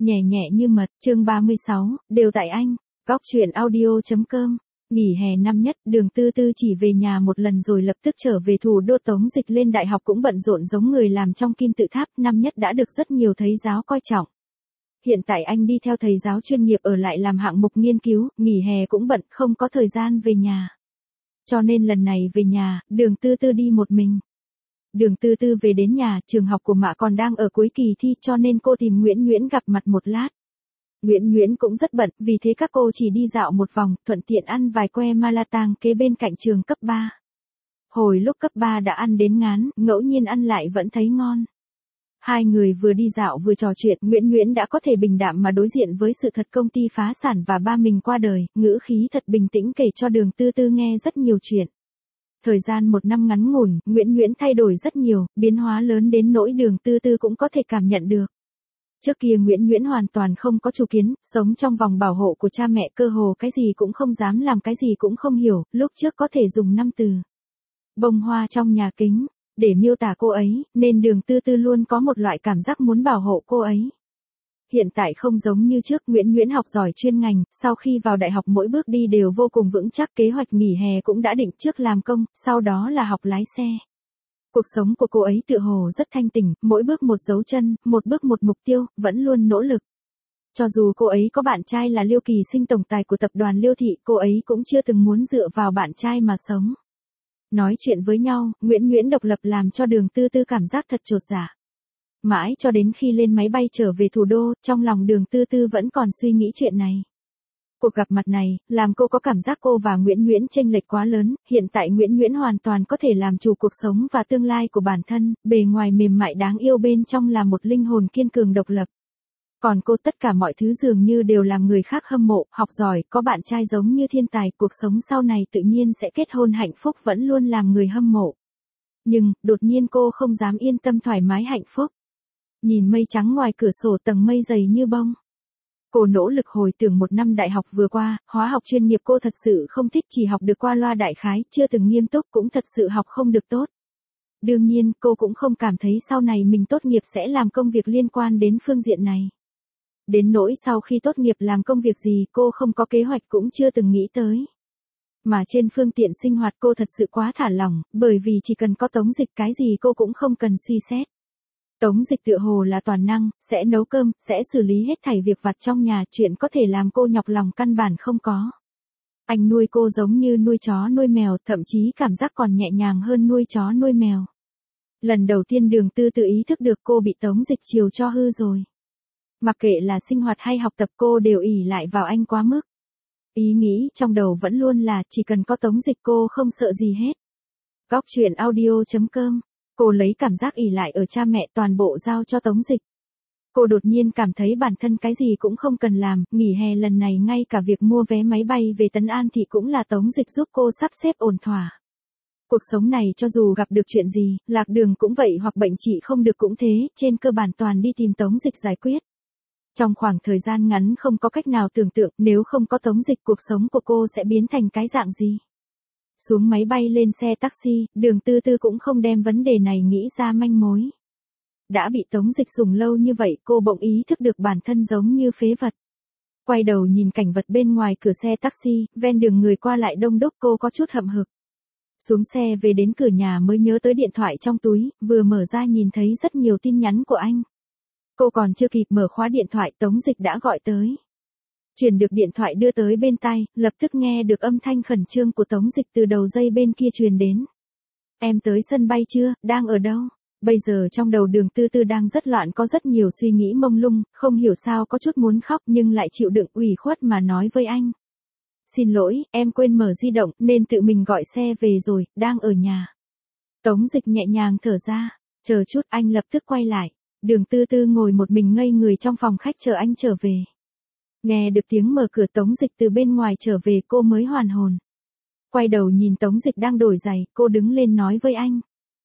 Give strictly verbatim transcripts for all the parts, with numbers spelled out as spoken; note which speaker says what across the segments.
Speaker 1: Nhẹ nhẹ như mật, chương ba mươi sáu, đều tại anh. Góc truyện audio.com. Nghỉ hè năm nhất, Đường Tư Tư chỉ về nhà một lần rồi lập tức trở về thủ đô. Tống Dịch lên đại học cũng bận rộn giống người làm trong kim tự tháp, năm nhất đã được rất nhiều thầy giáo coi trọng. Hiện tại anh đi theo thầy giáo chuyên nghiệp ở lại làm hạng mục nghiên cứu, nghỉ hè cũng bận, không có thời gian về nhà. Cho nên lần này về nhà, Đường Tư Tư đi một mình. Đường Tư Tư về đến nhà, trường học của mạ còn đang ở cuối kỳ thi cho nên cô tìm Nguyễn Nguyễn gặp mặt một lát. Nguyễn Nguyễn cũng rất bận, vì thế các cô chỉ đi dạo một vòng, thuận tiện ăn vài que malatang kế bên cạnh trường cấp ba. Hồi lúc cấp ba đã ăn đến ngán, ngẫu nhiên ăn lại vẫn thấy ngon. Hai người vừa đi dạo vừa trò chuyện, Nguyễn Nguyễn đã có thể bình đạm mà đối diện với sự thật công ty phá sản và ba mình qua đời, ngữ khí thật bình tĩnh kể cho Đường Tư Tư nghe rất nhiều chuyện. Thời gian một năm ngắn ngủn, Nguyễn Nguyễn thay đổi rất nhiều, biến hóa lớn đến nỗi Đường Tư Tư cũng có thể cảm nhận được. Trước kia Nguyễn Nguyễn hoàn toàn không có chủ kiến, sống trong vòng bảo hộ của cha mẹ, cơ hồ cái gì cũng không dám làm, cái gì cũng không hiểu, lúc trước có thể dùng năm từ. Bông hoa trong nhà kính, để miêu tả cô ấy, nên Đường Tư Tư luôn có một loại cảm giác muốn bảo hộ cô ấy. Hiện tại không giống như trước, Nguyễn Nguyễn học giỏi chuyên ngành, sau khi vào đại học mỗi bước đi đều vô cùng vững chắc, kế hoạch nghỉ hè cũng đã định, trước làm công, sau đó là học lái xe. Cuộc sống của cô ấy tựa hồ rất thanh tỉnh, mỗi bước một dấu chân, một bước một mục tiêu, vẫn luôn nỗ lực. Cho dù cô ấy có bạn trai là Liêu Kỳ Sinh, tổng tài của tập đoàn Liêu Thị, cô ấy cũng chưa từng muốn dựa vào bạn trai mà sống. Nói chuyện với nhau, Nguyễn Nguyễn độc lập làm cho Đường Tư Tư cảm giác thật chột dạ. Mãi cho đến khi lên máy bay trở về thủ đô, trong lòng Đường Tư Tư vẫn còn suy nghĩ chuyện này. Cuộc gặp mặt này, làm cô có cảm giác cô và Nguyễn Nguyễn chênh lệch quá lớn, hiện tại Nguyễn Nguyễn hoàn toàn có thể làm chủ cuộc sống và tương lai của bản thân, bề ngoài mềm mại đáng yêu, bên trong là một linh hồn kiên cường độc lập. Còn cô, tất cả mọi thứ dường như đều làm người khác hâm mộ, học giỏi, có bạn trai giống như thiên tài, cuộc sống sau này tự nhiên sẽ kết hôn hạnh phúc, vẫn luôn làm người hâm mộ. Nhưng, đột nhiên cô không dám yên tâm thoải mái hạnh phúc. Nhìn mây trắng ngoài cửa sổ, tầng mây dày như bông. Cô nỗ lực hồi tưởng một năm đại học vừa qua, hóa học chuyên nghiệp cô thật sự không thích, chỉ học được qua loa đại khái, chưa từng nghiêm túc, cũng thật sự học không được tốt. Đương nhiên, cô cũng không cảm thấy sau này mình tốt nghiệp sẽ làm công việc liên quan đến phương diện này. Đến nỗi sau khi tốt nghiệp làm công việc gì, cô không có kế hoạch, cũng chưa từng nghĩ tới. Mà trên phương tiện sinh hoạt cô thật sự quá thả lỏng, bởi vì chỉ cần có Tống Dịch, cái gì cô cũng không cần suy xét. Tống Dịch tựa hồ là toàn năng, sẽ nấu cơm, sẽ xử lý hết thảy việc vặt trong nhà, chuyện có thể làm cô nhọc lòng căn bản không có. Anh nuôi cô giống như nuôi chó nuôi mèo, thậm chí cảm giác còn nhẹ nhàng hơn nuôi chó nuôi mèo. Lần đầu tiên Đường Tư Tư ý thức được cô bị Tống Dịch chiều cho hư rồi. Mặc kệ là sinh hoạt hay học tập, cô đều ỷ lại vào anh quá mức. Ý nghĩ trong đầu vẫn luôn là chỉ cần có Tống Dịch cô không sợ gì hết. Góc truyện audio.com. Cô lấy cảm giác ỷ lại ở cha mẹ toàn bộ giao cho Tống Dịch. Cô đột nhiên cảm thấy bản thân cái gì cũng không cần làm, nghỉ hè lần này ngay cả việc mua vé máy bay về Tấn An Thị cũng là Tống Dịch giúp cô sắp xếp ổn thỏa. Cuộc sống này cho dù gặp được chuyện gì, lạc đường cũng vậy, hoặc bệnh trị không được cũng thế, trên cơ bản toàn đi tìm Tống Dịch giải quyết. Trong khoảng thời gian ngắn không có cách nào tưởng tượng, nếu không có Tống Dịch cuộc sống của cô sẽ biến thành cái dạng gì. Xuống máy bay lên xe taxi, Đường Tư Tư cũng không đem vấn đề này nghĩ ra manh mối. Đã bị Tống Dịch sủng lâu như vậy, cô bỗng ý thức được bản thân giống như phế vật. Quay đầu nhìn cảnh vật bên ngoài cửa xe taxi, ven đường người qua lại đông đúc, cô có chút hậm hực. Xuống xe về đến cửa nhà mới nhớ tới điện thoại trong túi, vừa mở ra nhìn thấy rất nhiều tin nhắn của anh. Cô còn chưa kịp mở khóa điện thoại, Tống Dịch đã gọi tới. Truyền được điện thoại đưa tới bên tai, lập tức nghe được âm thanh khẩn trương của Tống Dịch từ đầu dây bên kia truyền đến. Em tới sân bay chưa, đang ở đâu? Bây giờ trong đầu Đường Tư Tư đang rất loạn, có rất nhiều suy nghĩ mông lung, không hiểu sao có chút muốn khóc nhưng lại chịu đựng ủy khuất mà nói với anh. Xin lỗi, em quên mở di động nên tự mình gọi xe về rồi, đang ở nhà. Tống Dịch nhẹ nhàng thở ra, chờ chút, anh lập tức quay lại. Đường Tư Tư ngồi một mình ngây người trong phòng khách chờ anh trở về. Nghe được tiếng mở cửa Tống Dịch từ bên ngoài trở về, cô mới hoàn hồn. Quay đầu nhìn Tống Dịch đang đổi giày, cô đứng lên nói với anh.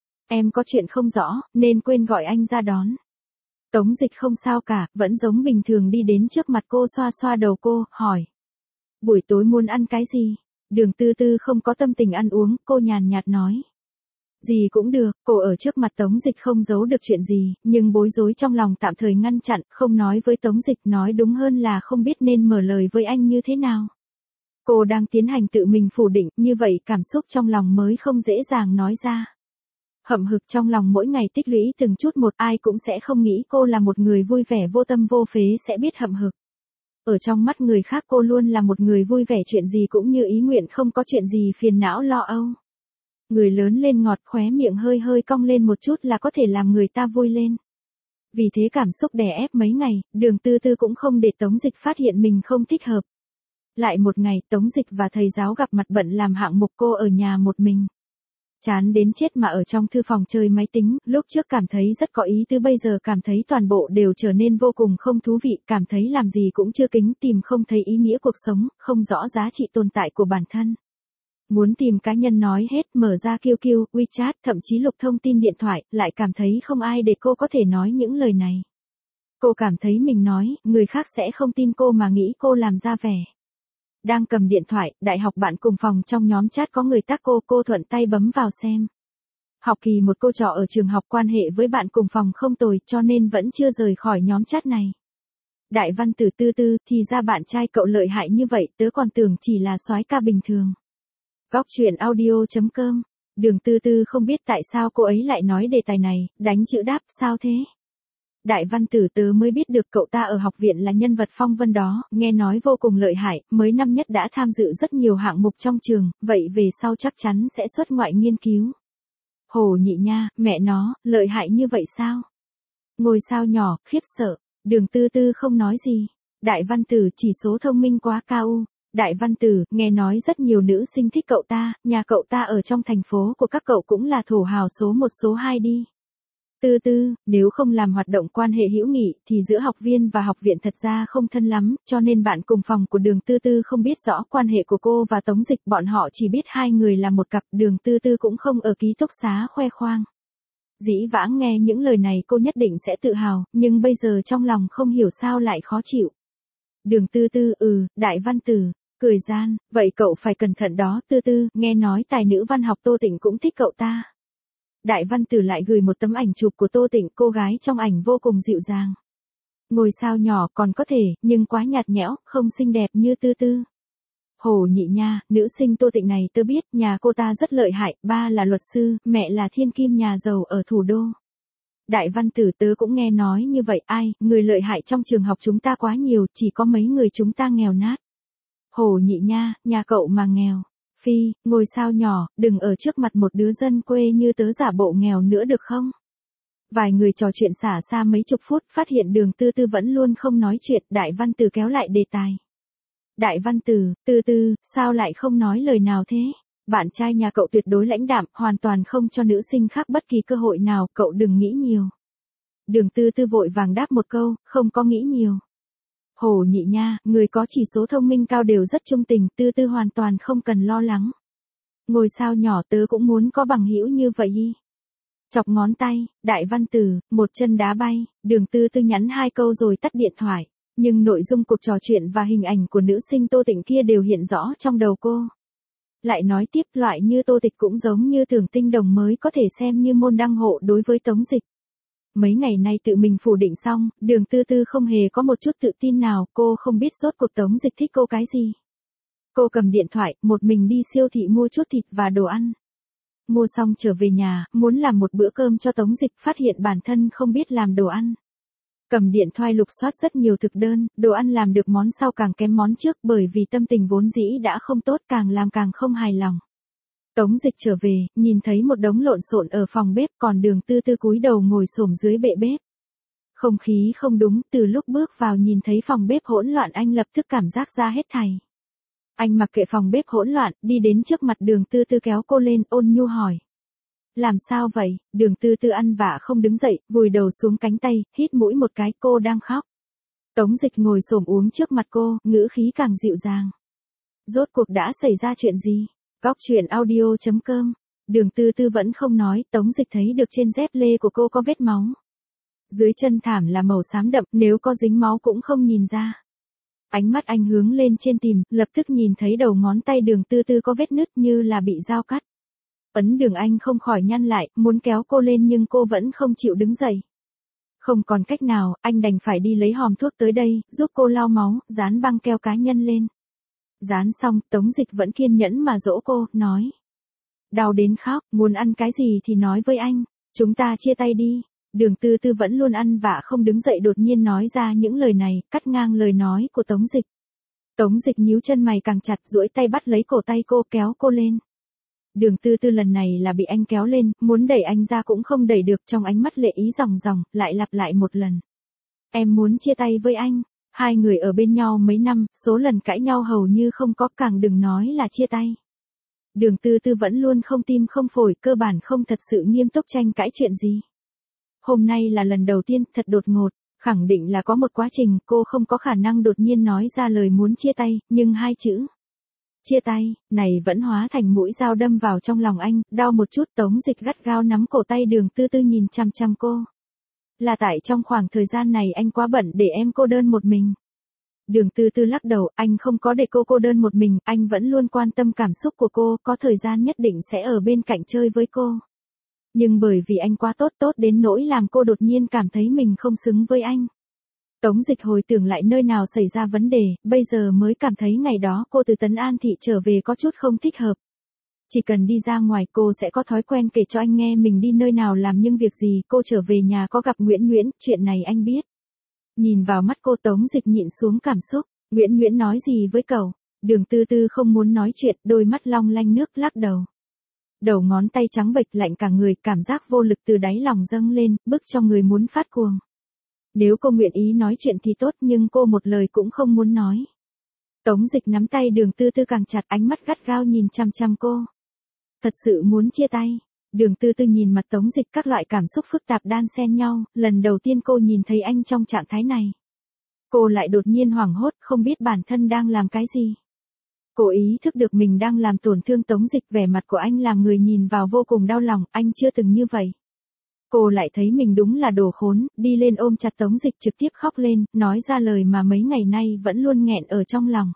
Speaker 1: Em có chuyện không rõ, nên quên gọi anh ra đón. Tống Dịch không sao cả, vẫn giống bình thường đi đến trước mặt cô, xoa xoa đầu cô, hỏi. Buổi tối muốn ăn cái gì? Đường Tư Tư không có tâm tình ăn uống, cô nhàn nhạt nói. Gì cũng được, cô ở trước mặt Tống Dịch không giấu được chuyện gì, nhưng bối rối trong lòng tạm thời ngăn chặn, không nói với Tống Dịch, nói đúng hơn là không biết nên mở lời với anh như thế nào. Cô đang tiến hành tự mình phủ định, như vậy cảm xúc trong lòng mới không dễ dàng nói ra. Hậm hực trong lòng mỗi ngày tích lũy từng chút một, ai cũng sẽ không nghĩ cô là một người vui vẻ vô tâm vô phế sẽ biết hậm hực. Ở trong mắt người khác cô luôn là một người vui vẻ, chuyện gì cũng như ý nguyện, không có chuyện gì phiền não lo âu. Người lớn lên ngọt, khóe miệng hơi hơi cong lên một chút là có thể làm người ta vui lên. Vì thế cảm xúc đè ép mấy ngày, Đường Tư Tư cũng không để Tống Dịch phát hiện mình không thích hợp. Lại một ngày, Tống Dịch và thầy giáo gặp mặt bận làm hạng mục, cô ở nhà một mình. Chán đến chết mà ở trong thư phòng chơi máy tính, lúc trước cảm thấy rất có ý tứ, bây giờ cảm thấy toàn bộ đều trở nên vô cùng không thú vị, cảm thấy làm gì cũng chưa kính, tìm không thấy ý nghĩa cuộc sống, không rõ giá trị tồn tại của bản thân. Muốn tìm cá nhân nói hết, mở ra quy quy, WeChat, thậm chí lục thông tin điện thoại, lại cảm thấy không ai để cô có thể nói những lời này. Cô cảm thấy mình nói, người khác sẽ không tin cô mà nghĩ cô làm ra vẻ. Đang cầm điện thoại, đại học bạn cùng phòng trong nhóm chat có người tag cô, cô thuận tay bấm vào xem. Học kỳ một cô trọ ở trường học, quan hệ với bạn cùng phòng không tồi, cho nên vẫn chưa rời khỏi nhóm chat này. Đại văn tử Tư Tư, thì ra bạn trai cậu lợi hại như vậy, tớ còn tưởng chỉ là soái ca bình thường. Góc truyện audio chấm com. Đường Tư Tư không biết tại sao cô ấy lại nói đề tài này, đánh chữ đáp, sao thế? Đại văn tử, tớ mới biết được cậu ta ở học viện là nhân vật phong vân đó, nghe nói vô cùng lợi hại, mới năm nhất đã tham dự rất nhiều hạng mục trong trường, vậy về sau chắc chắn sẽ xuất ngoại nghiên cứu. Hồ Nhị Nha, mẹ nó, lợi hại như vậy sao? Ngôi sao nhỏ, khiếp sợ. Đường Tư Tư không nói gì. Đại văn tử, chỉ số thông minh quá cao. Đại văn tử, nghe nói rất nhiều nữ sinh thích cậu ta, nhà cậu ta ở trong thành phố của các cậu cũng là thổ hào số một số hai đi. Tư Tư, nếu không làm hoạt động quan hệ hữu nghị thì giữa học viên và học viện thật ra không thân lắm, cho nên bạn cùng phòng của Đường Tư Tư không biết rõ quan hệ của cô và Tống Dịch, bọn họ chỉ biết hai người là một cặp, Đường Tư Tư cũng không ở ký túc xá khoe khoang. Dĩ vãng nghe những lời này cô nhất định sẽ tự hào, nhưng bây giờ trong lòng không hiểu sao lại khó chịu. Đường Tư Tư, ừ, Đại văn tử, cười gian, vậy cậu phải cẩn thận đó. Tư Tư, nghe nói tài nữ văn học Tô Tịnh cũng thích cậu ta. Đại văn tử lại gửi một tấm ảnh chụp của Tô Tịnh, cô gái trong ảnh vô cùng dịu dàng. Ngôi sao nhỏ còn có thể, nhưng quá nhạt nhẽo, không xinh đẹp như Tư Tư. Hồ Nhị Nha, nữ sinh Tô Tịnh này tớ biết, nhà cô ta rất lợi hại, ba là luật sư, mẹ là thiên kim nhà giàu ở thủ đô. Đại văn tử, tớ cũng nghe nói như vậy, ai, người lợi hại trong trường học chúng ta quá nhiều, chỉ có mấy người chúng ta nghèo nát. Hồ Nhị Nha, nhà cậu mà nghèo. Phi, ngôi sao nhỏ, đừng ở trước mặt một đứa dân quê như tớ giả bộ nghèo nữa được không? Vài người trò chuyện xả xa mấy chục phút, phát hiện Đường Tư Tư vẫn luôn không nói chuyện, Đại văn tử kéo lại đề tài. Đại văn tử, Tư Tư, sao lại không nói lời nào thế? Bạn trai nhà cậu tuyệt đối lãnh đạm, hoàn toàn không cho nữ sinh khác bất kỳ cơ hội nào, cậu đừng nghĩ nhiều. Đường Tư Tư vội vàng đáp một câu, không có nghĩ nhiều. Hồ Nhị Nha, người có chỉ số thông minh cao đều rất trung tình, Tư Tư hoàn toàn không cần lo lắng. Ngôi sao nhỏ, tớ cũng muốn có bằng hữu như vậy. Chọc ngón tay, Đại văn tử, một chân đá bay, Đường Tư Tư nhắn hai câu rồi tắt điện thoại. Nhưng nội dung cuộc trò chuyện và hình ảnh của nữ sinh Tô Tịnh kia đều hiện rõ trong đầu cô. Lại nói tiếp, loại như Tô Tịnh cũng giống như Tưởng Tinh Đồng mới có thể xem như môn đăng hộ đối với Tống Dịch. Mấy ngày nay tự mình phủ định xong, Đường Tư Tư không hề có một chút tự tin nào, cô không biết rốt cuộc Tống Dịch thích cô cái gì. Cô cầm điện thoại, một mình đi siêu thị mua chút thịt và đồ ăn. Mua xong trở về nhà, muốn làm một bữa cơm cho Tống Dịch, phát hiện bản thân không biết làm đồ ăn. Cầm điện thoại lục soát rất nhiều thực đơn, đồ ăn làm được món sau càng kém món trước, bởi vì tâm tình vốn dĩ đã không tốt, càng làm càng không hài lòng. Tống Dịch trở về, nhìn thấy một đống lộn xộn ở phòng bếp, còn Đường Tư Tư cúi đầu ngồi xổm dưới bệ bếp. Không khí không đúng, từ lúc bước vào nhìn thấy phòng bếp hỗn loạn anh lập tức cảm giác ra hết thảy. Anh mặc kệ phòng bếp hỗn loạn, đi đến trước mặt Đường Tư Tư kéo cô lên, ôn nhu hỏi. Làm sao vậy? Đường Tư Tư ăn vạ không đứng dậy, vùi đầu xuống cánh tay, hít mũi một cái, cô đang khóc. Tống Dịch ngồi xổm uống trước mặt cô, ngữ khí càng dịu dàng. Rốt cuộc đã xảy ra chuyện gì? Góc truyện audio chấm com. Đường Tư Tư vẫn không nói, Tống Dịch thấy được trên dép lê của cô có vết máu. Dưới chân thảm là màu xám đậm, nếu có dính máu cũng không nhìn ra. Ánh mắt anh hướng lên trên tìm, lập tức nhìn thấy đầu ngón tay Đường Tư Tư có vết nứt như là bị dao cắt. Ấn Đường Anh không khỏi nhăn lại, muốn kéo cô lên nhưng cô vẫn không chịu đứng dậy. Không còn cách nào, anh đành phải đi lấy hòm thuốc tới đây, giúp cô lau máu, dán băng keo cá nhân lên. Dán xong, Tống Dịch vẫn kiên nhẫn mà dỗ cô, nói. Đau đến khóc, muốn ăn cái gì thì nói với anh, chúng ta chia tay đi. Đường Tư Tư vẫn luôn ăn vạ không đứng dậy đột nhiên nói ra những lời này, cắt ngang lời nói của Tống Dịch. Tống Dịch nhíu chân mày càng chặt, duỗi tay bắt lấy cổ tay cô, kéo cô lên. Đường Tư Tư lần này là bị anh kéo lên, muốn đẩy anh ra cũng không đẩy được, trong ánh mắt lệ ý ròng ròng, lại lặp lại một lần. Em muốn chia tay với anh. Hai người ở bên nhau mấy năm, số lần cãi nhau hầu như không có, càng đừng nói là chia tay. Đường Tư Tư vẫn luôn không tim không phổi, cơ bản không thật sự nghiêm túc tranh cãi chuyện gì. Hôm nay là lần đầu tiên, thật đột ngột, khẳng định là có một quá trình, cô không có khả năng đột nhiên nói ra lời muốn chia tay, nhưng hai chữ chia tay, này vẫn hóa thành mũi dao đâm vào trong lòng anh, đau một chút. Tống Dịch gắt gao nắm cổ tay Đường Tư Tư nhìn chăm chăm cô. Là tại trong khoảng thời gian này anh quá bận để em cô đơn một mình. Đường Tư Tư lắc đầu, anh không có để cô cô đơn một mình, anh vẫn luôn quan tâm cảm xúc của cô, có thời gian nhất định sẽ ở bên cạnh chơi với cô. Nhưng bởi vì anh quá tốt tốt đến nỗi làm cô đột nhiên cảm thấy mình không xứng với anh. Tống Dịch hồi tưởng lại nơi nào xảy ra vấn đề, bây giờ mới cảm thấy ngày đó cô từ Tấn An Thị trở về có chút không thích hợp. Chỉ cần đi ra ngoài cô sẽ có thói quen kể cho anh nghe mình đi nơi nào làm nhưng việc gì, cô trở về nhà có gặp Nguyễn Nguyễn, chuyện này anh biết. Nhìn vào mắt cô, Tống Dịch nhịn xuống cảm xúc, Nguyễn Nguyễn nói gì với cậu? Đường Tư Tư không muốn nói chuyện, đôi mắt long lanh nước, lắc đầu. Đầu ngón tay trắng bệch lạnh cả người, cảm giác vô lực từ đáy lòng dâng lên, bức cho người muốn phát cuồng. Nếu cô nguyện ý nói chuyện thì tốt, nhưng cô một lời cũng không muốn nói. Tống Dịch nắm tay Đường Tư Tư càng chặt, ánh mắt gắt gao nhìn chăm chăm cô. Thật sự muốn chia tay. Đường Tư Tư nhìn mặt Tống Dịch, các loại cảm xúc phức tạp đan xen nhau, lần đầu tiên cô nhìn thấy anh trong trạng thái này. Cô lại đột nhiên hoảng hốt, không biết bản thân đang làm cái gì. Cô ý thức được mình đang làm tổn thương Tống Dịch, vẻ mặt của anh làm người nhìn vào vô cùng đau lòng, anh chưa từng như vậy. Cô lại thấy mình đúng là đồ khốn, đi lên ôm chặt Tống Dịch trực tiếp khóc lên, nói ra lời mà mấy ngày nay vẫn luôn nghẹn ở trong lòng.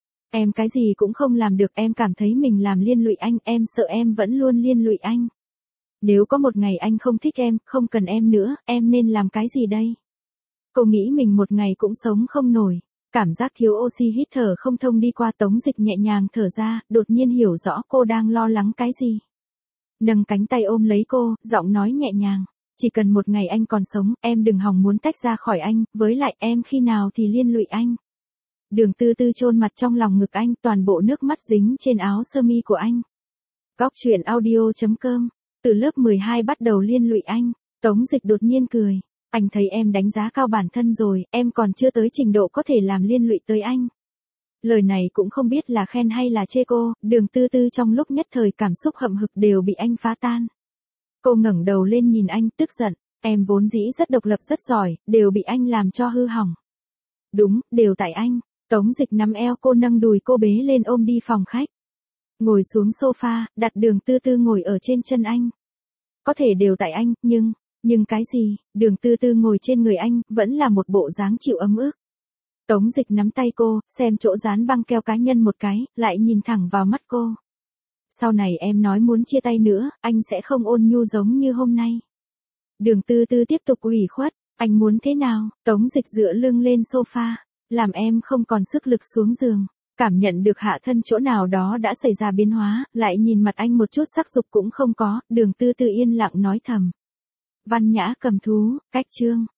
Speaker 1: Em cái gì cũng không làm được, em cảm thấy mình làm liên lụy anh, em sợ em vẫn luôn liên lụy anh. Nếu có một ngày anh không thích em, không cần em nữa, em nên làm cái gì đây? Cô nghĩ mình một ngày cũng sống không nổi. Cảm giác thiếu oxy hít thở không thông đi qua, Tống Dịch nhẹ nhàng thở ra, đột nhiên hiểu rõ cô đang lo lắng cái gì. Nâng cánh tay ôm lấy cô, giọng nói nhẹ nhàng. Chỉ cần một ngày anh còn sống, em đừng hòng muốn tách ra khỏi anh, với lại em khi nào thì liên lụy anh. Đường Tư Tư chôn mặt trong lòng ngực anh, toàn bộ nước mắt dính trên áo sơ mi của anh. Góc truyện audio chấm com. Từ lớp mười hai bắt đầu liên lụy anh. Tống Dịch đột nhiên cười. Anh thấy em đánh giá cao bản thân rồi, em còn chưa tới trình độ có thể làm liên lụy tới anh. Lời này cũng không biết là khen hay là chê cô, Đường Tư Tư trong lúc nhất thời cảm xúc hậm hực đều bị anh phá tan. Cô ngẩng đầu lên nhìn anh, tức giận, em vốn dĩ rất độc lập rất giỏi, đều bị anh làm cho hư hỏng. Đúng, đều tại anh. Tống Dịch nắm eo cô, nâng đùi cô bế lên ôm đi phòng khách. Ngồi xuống sofa, đặt Đường Tư Tư ngồi ở trên chân anh. Có thể đều tại anh, nhưng, nhưng cái gì? Đường Tư Tư ngồi trên người anh, vẫn là một bộ dáng chịu ấm ức. Tống Dịch nắm tay cô, xem chỗ dán băng keo cá nhân một cái, lại nhìn thẳng vào mắt cô. Sau này em nói muốn chia tay nữa, anh sẽ không ôn nhu giống như hôm nay. Đường Tư Tư tiếp tục ủy khuất, anh muốn thế nào? Tống Dịch dựa lưng lên sofa, làm em không còn sức lực xuống giường. Cảm nhận được hạ thân chỗ nào đó đã xảy ra biến hóa, lại nhìn mặt anh một chút sắc dục cũng không có, Đường Tư Tư yên lặng nói thầm. Văn Nhã Cầm Thú, cách chương.